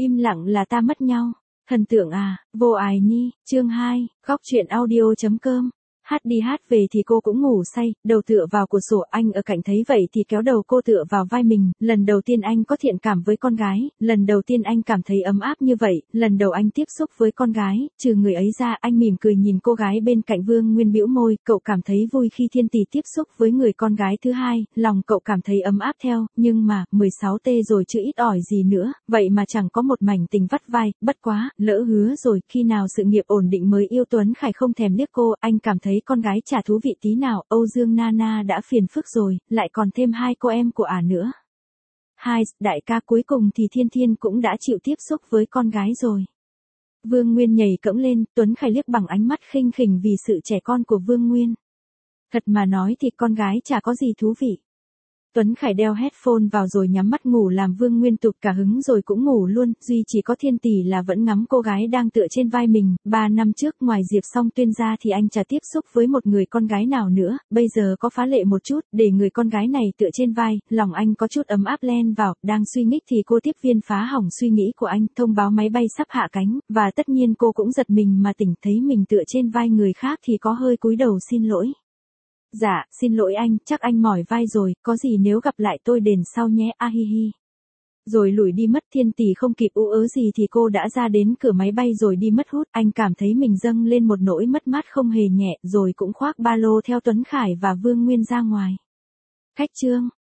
Im lặng là ta mất nhau. Thần tượng à, vô ải ni, chương 2, góc truyện audio.com. Hát đi hát về thì cô cũng ngủ say, đầu tựa vào cửa sổ, anh ở cạnh thấy vậy thì kéo đầu cô tựa vào vai mình, lần đầu tiên anh có thiện cảm với con gái, lần đầu tiên anh cảm thấy ấm áp như vậy, lần đầu anh tiếp xúc với con gái, trừ người ấy ra anh mỉm cười nhìn cô gái bên cạnh. Vương Nguyên bĩu môi, cậu cảm thấy vui khi Thiên Tỷ tiếp xúc với người con gái thứ hai, lòng cậu cảm thấy ấm áp theo, nhưng mà, 16T rồi chứ ít ỏi gì nữa, vậy mà chẳng có một mảnh tình vắt vai, bất quá, lỡ hứa rồi, khi nào sự nghiệp ổn định mới yêu. Tuấn Khải không thèm liếc cô, anh cảm thấy con gái chả thú vị tí nào, Âu Dương Nana đã phiền phức rồi, lại còn thêm hai cô em của nữa. Đại ca, cuối cùng thì Thiên Thiên cũng đã chịu tiếp xúc với con gái rồi. Vương Nguyên nhảy cẫng lên, Tuấn Khải liếc bằng ánh mắt khinh khỉnh vì sự trẻ con của Vương Nguyên. Thật mà nói thì con gái chả có gì thú vị. Tuấn Khải đeo headphone vào rồi nhắm mắt ngủ làm Vương Nguyên tụt cả hứng rồi cũng ngủ luôn, duy chỉ có Thiên Tỷ là vẫn ngắm cô gái đang tựa trên vai mình. 3 năm trước ngoài Diệp Song Tuyên ra thì anh chả tiếp xúc với một người con gái nào nữa, bây giờ có phá lệ một chút, để người con gái này tựa trên vai, lòng anh có chút ấm áp len vào, đang suy nghĩ thì cô tiếp viên phá hỏng suy nghĩ của anh, thông báo máy bay sắp hạ cánh, và tất nhiên cô cũng giật mình mà tỉnh thấy mình tựa trên vai người khác thì có hơi cúi đầu xin lỗi. Dạ, xin lỗi anh, chắc anh mỏi vai rồi, có gì nếu gặp lại tôi đền sau nhé, a hi hi. Rồi lủi đi mất. Thiên Tỷ không kịp ú ớ gì thì cô đã ra đến cửa máy bay rồi đi mất hút, anh cảm thấy mình dâng lên một nỗi mất mát không hề nhẹ, rồi cũng khoác ba lô theo Tuấn Khải và Vương Nguyên ra ngoài. Khách trương.